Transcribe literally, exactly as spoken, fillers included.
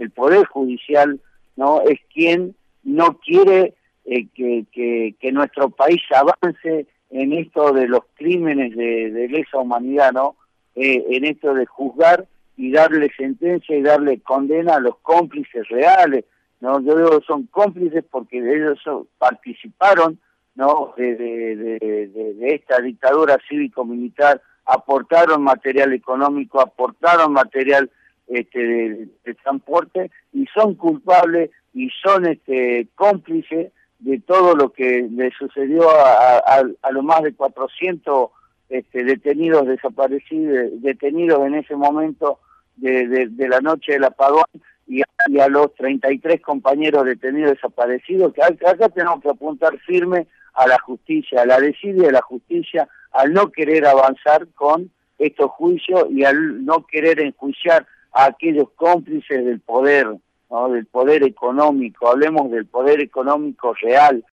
el Poder Judicial, ¿no? Es quien no quiere eh, que, que, que nuestro país avance en esto de los crímenes de, de lesa humanidad, ¿no? Eh, en esto de juzgar y darle sentencia y darle condena a los cómplices reales, ¿no? Yo digo que son cómplices porque ellos son, participaron, ¿no? De, de, de, de, de esta dictadura cívico-militar, aportaron material económico, aportaron material este, de, de transporte y son culpables y son este, cómplices de todo lo que le sucedió a, a, a los más de cuatrocientos este, detenidos desaparecidos, detenidos en ese momento de, de, de la noche del apagón, y a, y a los treinta y tres compañeros detenidos desaparecidos, que acá, acá tenemos que apuntar firme a la justicia, a la desidia de la justicia, al no querer avanzar con estos juicios y al no querer enjuiciar a aquellos cómplices del poder, ¿no? Del poder económico. Hablemos del poder económico real,